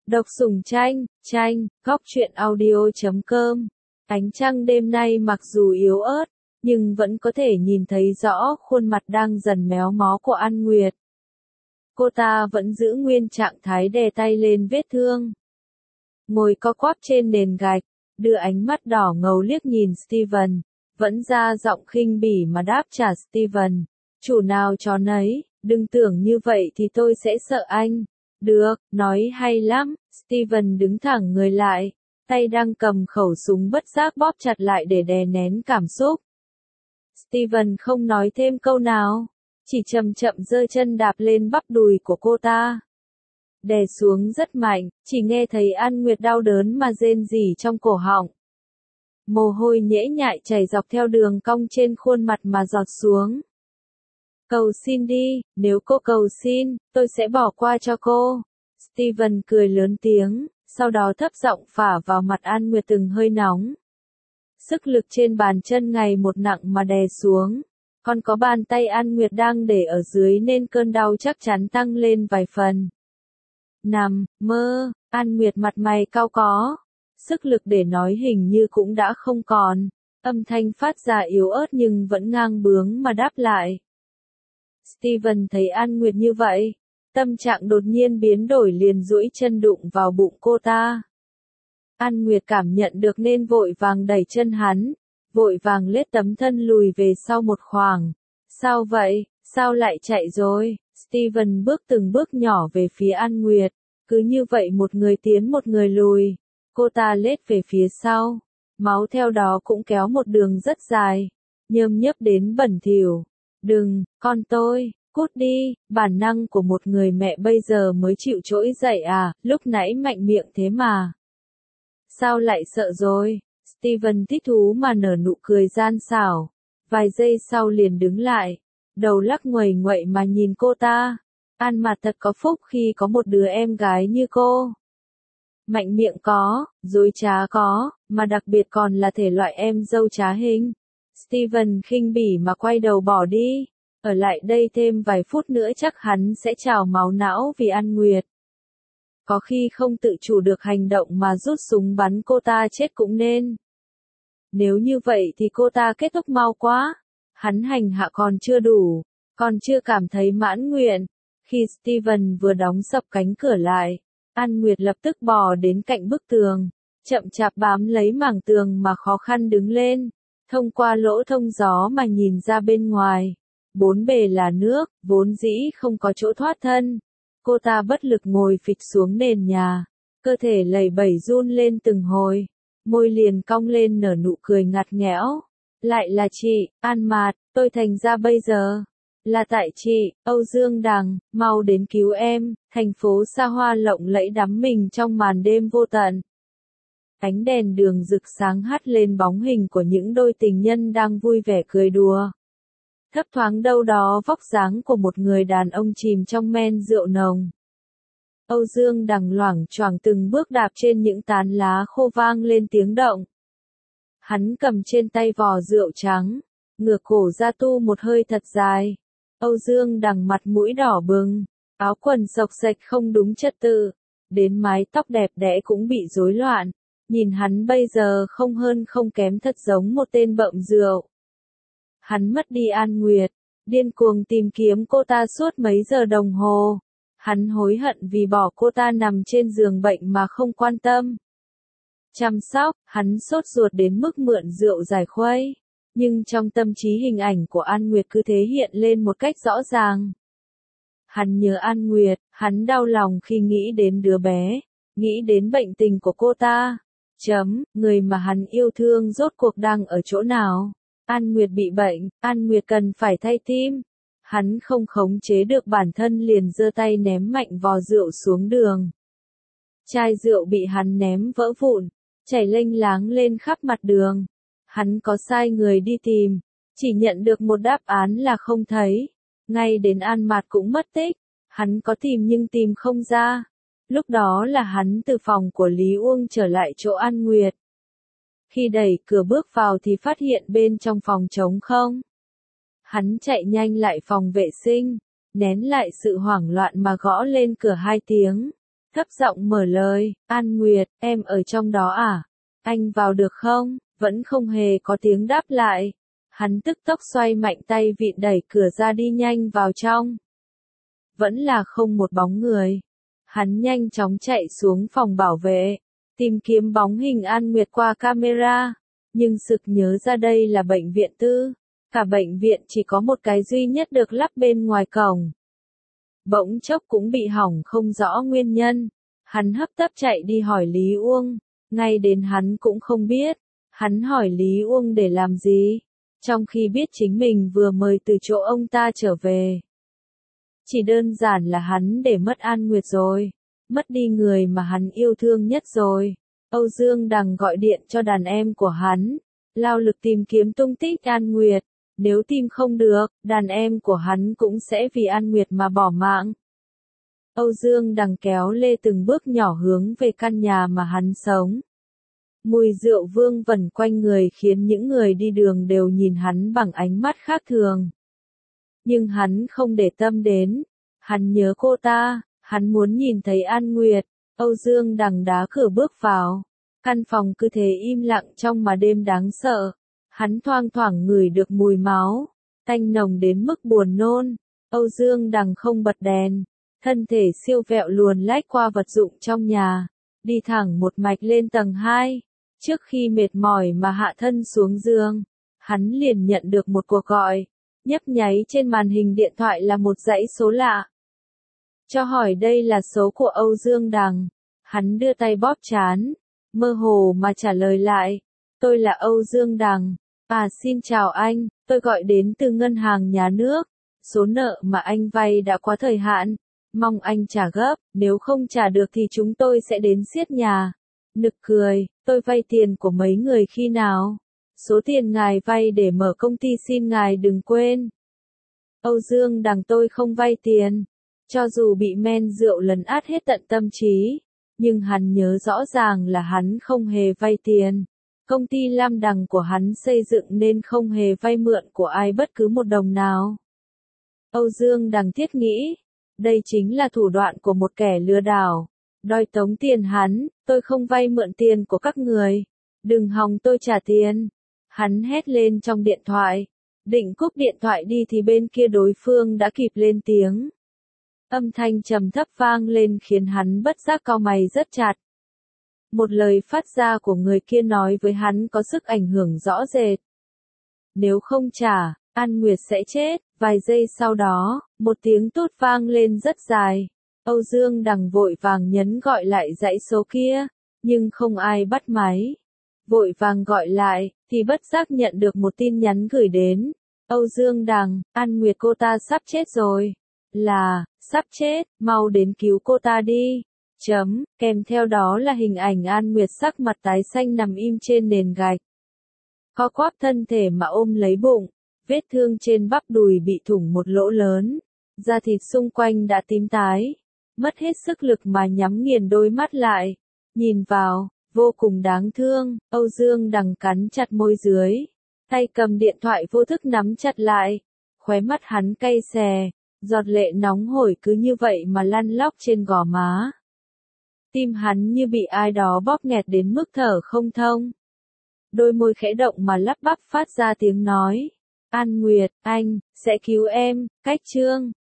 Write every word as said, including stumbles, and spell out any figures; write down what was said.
Độc Sủng Tranh, tranh, góc truyện audio chấm com. Ánh trăng đêm nay mặc dù yếu ớt, nhưng vẫn có thể nhìn thấy rõ khuôn mặt đang dần méo mó của An Nguyệt. Cô ta vẫn giữ nguyên trạng thái đè tay lên vết thương. Ngồi co quắp trên nền gạch, đưa ánh mắt đỏ ngầu liếc nhìn Steven, vẫn ra giọng khinh bỉ mà đáp trả Steven. Chủ nào chó nấy, đừng tưởng như vậy thì tôi sẽ sợ anh. Được, nói hay lắm. Steven đứng thẳng người lại, tay đang cầm khẩu súng bất giác bóp chặt lại để đè nén cảm xúc. Steven không nói thêm câu nào, chỉ chậm chậm giơ chân đạp lên bắp đùi của cô ta. Đè xuống rất mạnh, chỉ nghe thấy An Nguyệt đau đớn mà rên rỉ trong cổ họng. Mồ hôi nhễ nhại chảy dọc theo đường cong trên khuôn mặt mà giọt xuống. Cầu xin đi, nếu cô cầu xin, tôi sẽ bỏ qua cho cô. Steven cười lớn tiếng, sau đó thấp giọng phả vào mặt An Nguyệt từng hơi nóng. Sức lực trên bàn chân ngày một nặng mà đè xuống. Còn có bàn tay An Nguyệt đang để ở dưới nên cơn đau chắc chắn tăng lên vài phần. Nằm, mơ, An Nguyệt mặt mày cau có. Sức lực để nói hình như cũng đã không còn. Âm thanh phát ra yếu ớt nhưng vẫn ngang bướng mà đáp lại. Steven thấy An Nguyệt như vậy, tâm trạng đột nhiên biến đổi, liền duỗi chân đụng vào bụng cô ta. An Nguyệt cảm nhận được nên vội vàng đẩy chân hắn, vội vàng lết tấm thân lùi về sau một khoảng. Sao vậy, sao lại chạy rồi? Steven bước từng bước nhỏ về phía An Nguyệt, cứ như vậy một người tiến một người lùi. Cô ta lết về phía sau, máu theo đó cũng kéo một đường rất dài, nhơm nhớp đến bẩn thỉu. Đừng, con tôi, cút đi, bản năng của một người mẹ bây giờ mới chịu trỗi dậy à, lúc nãy mạnh miệng thế mà. Sao lại sợ rồi? Steven thích thú mà nở nụ cười gian xảo, vài giây sau liền đứng lại, đầu lắc nguầy nguậy mà nhìn cô ta. An Mạt thật có phúc khi có một đứa em gái như cô. Mạnh miệng có, dối trá có, mà đặc biệt còn là thể loại em dâu trá hình. Steven khinh bỉ mà quay đầu bỏ đi, ở lại đây thêm vài phút nữa chắc hắn sẽ trào máu não vì An Nguyệt. Có khi không tự chủ được hành động mà rút súng bắn cô ta chết cũng nên. Nếu như vậy thì cô ta kết thúc mau quá. Hắn hành hạ còn chưa đủ, còn chưa cảm thấy mãn nguyện. Khi Steven vừa đóng sập cánh cửa lại, An Nguyệt lập tức bò đến cạnh bức tường, chậm chạp bám lấy mảng tường mà khó khăn đứng lên. Thông qua lỗ thông gió mà nhìn ra bên ngoài, bốn bề là nước, vốn dĩ không có chỗ thoát thân. Cô ta bất lực ngồi phịch xuống nền nhà, cơ thể lẩy bẩy run lên từng hồi, môi liền cong lên nở nụ cười ngặt nghẽo. Lại là chị, An Mạt, tôi thành ra bây giờ. Là tại chị, Âu Dương Đằng, mau đến cứu em. Thành phố xa hoa lộng lẫy đắm mình trong màn đêm vô tận. Ánh đèn đường rực sáng hắt lên bóng hình của những đôi tình nhân đang vui vẻ cười đùa. Thấp thoáng đâu đó vóc dáng của một người đàn ông chìm trong men rượu nồng. Âu Dương Đằng loảng choảng từng bước đạp trên những tán lá khô vang lên tiếng động. Hắn cầm trên tay vò rượu trắng, ngửa cổ ra tu một hơi thật dài. Âu Dương Đằng mặt mũi đỏ bừng, áo quần xộc xệch không đúng trật tự, đến mái tóc đẹp đẽ cũng bị rối loạn. Nhìn hắn bây giờ không hơn không kém thật giống một tên bợm rượu. Hắn mất đi An Nguyệt, điên cuồng tìm kiếm cô ta suốt mấy giờ đồng hồ. Hắn hối hận vì bỏ cô ta nằm trên giường bệnh mà không quan tâm chăm sóc, hắn sốt ruột đến mức mượn rượu giải khuây. Nhưng trong tâm trí hình ảnh của An Nguyệt cứ thế hiện lên một cách rõ ràng. Hắn nhớ An Nguyệt, hắn đau lòng khi nghĩ đến đứa bé, nghĩ đến bệnh tình của cô ta. Chấm, người mà hắn yêu thương rốt cuộc đang ở chỗ nào? An Nguyệt bị bệnh, An Nguyệt cần phải thay tim. Hắn không khống chế được bản thân liền giơ tay ném mạnh vò rượu xuống đường. Chai rượu bị hắn ném vỡ vụn, chảy lênh láng lên khắp mặt đường. Hắn có sai người đi tìm, chỉ nhận được một đáp án là không thấy. Ngay đến An Mạt cũng mất tích, hắn có tìm nhưng tìm không ra. Lúc đó là hắn từ phòng của Lý Uông trở lại chỗ An Nguyệt. Khi đẩy cửa bước vào thì phát hiện bên trong phòng trống không. Hắn chạy nhanh lại phòng vệ sinh, nén lại sự hoảng loạn mà gõ lên cửa hai tiếng. thấp giọng mở lời, An Nguyệt, em ở trong đó à? Anh vào được không? Vẫn không hề có tiếng đáp lại. Hắn tức tốc xoay mạnh tay vịn đẩy cửa ra đi nhanh vào trong. Vẫn là không một bóng người. Hắn nhanh chóng chạy xuống phòng bảo vệ, tìm kiếm bóng hình An Nguyệt qua camera, nhưng sực nhớ ra đây là bệnh viện tư. Cả bệnh viện chỉ có một cái duy nhất được lắp bên ngoài cổng. Bỗng chốc cũng bị hỏng không rõ nguyên nhân. Hắn hấp tấp chạy đi hỏi Lý Uông, ngay đến hắn cũng không biết. Hắn hỏi Lý Uông để làm gì, trong khi biết chính mình vừa mời từ chỗ ông ta trở về. Chỉ đơn giản là hắn để mất An Nguyệt rồi, mất đi người mà hắn yêu thương nhất rồi. Âu Dương Đằng gọi điện cho đàn em của hắn, lao lực tìm kiếm tung tích An Nguyệt. Nếu tìm không được, đàn em của hắn cũng sẽ vì An Nguyệt mà bỏ mạng. Âu Dương Đằng kéo lê từng bước nhỏ hướng về căn nhà mà hắn sống. Mùi rượu vương vẩn quanh người khiến những người đi đường đều nhìn hắn bằng ánh mắt khác thường. Nhưng hắn không để tâm đến. Hắn nhớ cô ta, hắn muốn nhìn thấy An Nguyệt. Âu Dương Đằng đá cửa bước vào. Căn phòng cứ thế im lặng trong mà đêm đáng sợ. Hắn thoang thoảng ngửi được mùi máu, tanh nồng đến mức buồn nôn. Âu Dương Đằng không bật đèn, thân thể siêu vẹo luồn lách qua vật dụng trong nhà, đi thẳng một mạch lên tầng hai. Trước khi mệt mỏi mà hạ thân xuống giường, hắn liền nhận được một cuộc gọi, nhấp nháy trên màn hình điện thoại là một dãy số lạ. Cho hỏi đây là số của Âu Dương Đằng, hắn đưa tay bóp trán, mơ hồ mà trả lời lại, tôi là Âu Dương Đằng. À xin chào anh, tôi gọi đến từ ngân hàng nhà nước, số nợ mà anh vay đã quá thời hạn, mong anh trả gấp, nếu không trả được thì chúng tôi sẽ đến siết nhà. Nực cười, tôi vay tiền của mấy người khi nào? Số tiền ngài vay để mở công ty xin ngài đừng quên. Âu Dương Đằng tôi không vay tiền, cho dù bị men rượu lấn át hết tận tâm trí, nhưng hắn nhớ rõ ràng là hắn không hề vay tiền. Công ty Lam Đằng của hắn xây dựng nên không hề vay mượn của ai bất cứ một đồng nào. Âu Dương Đằng thiết nghĩ, đây chính là thủ đoạn của một kẻ lừa đảo, đòi tống tiền hắn, tôi không vay mượn tiền của các người, đừng hòng tôi trả tiền. Hắn hét lên trong điện thoại, định cúp điện thoại đi thì bên kia đối phương đã kịp lên tiếng. Âm thanh trầm thấp vang lên khiến hắn bất giác cau mày rất chặt. Một lời phát ra của người kia nói với hắn có sức ảnh hưởng rõ rệt. Nếu không trả, An Nguyệt sẽ chết. Vài giây sau đó, một tiếng tút vang lên rất dài. Âu Dương Đằng vội vàng nhấn gọi lại dãy số kia, nhưng không ai bắt máy. Vội vàng gọi lại, thì bất giác nhận được một tin nhắn gửi đến. Âu Dương Đằng, An Nguyệt cô ta sắp chết rồi. Là, sắp chết, mau đến cứu cô ta đi. Chấm, kèm theo đó là hình ảnh An Nguyệt sắc mặt tái xanh nằm im trên nền gạch. Co quắp thân thể mà ôm lấy bụng, vết thương trên bắp đùi bị thủng một lỗ lớn, da thịt xung quanh đã tím tái, mất hết sức lực mà nhắm nghiền đôi mắt lại, nhìn vào, vô cùng đáng thương. Âu Dương Đằng cắn chặt môi dưới, tay cầm điện thoại vô thức nắm chặt lại, khóe mắt hắn cay xè, giọt lệ nóng hổi cứ như vậy mà lăn lóc trên gò má. Tim hắn như bị ai đó bóp nghẹt đến mức thở không thông. Đôi môi khẽ động mà lắp bắp phát ra tiếng nói. An Nguyệt, anh, sẽ cứu em, cách chương.